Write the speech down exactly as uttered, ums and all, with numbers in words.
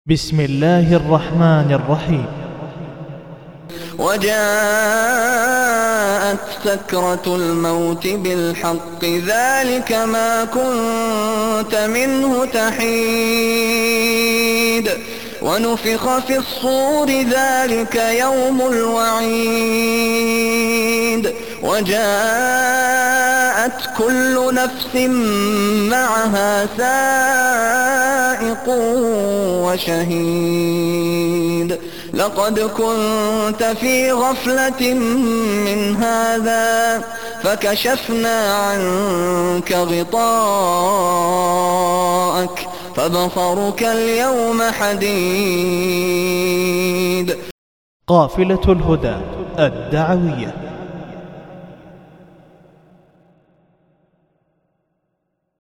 بسم الله الرحمن الرحيم. وجاءت سكرة الموت بالحق ذلك ما كنت منه تحيد ونفخ في الصور ذلك يوم الوعيد وجاءت كل نفس معها سائق وشهيد لقد كنت في غفلة من هذا فكشفنا عنك غطاءك فبصرك اليوم حديد. قافلة الهدى الدعوية.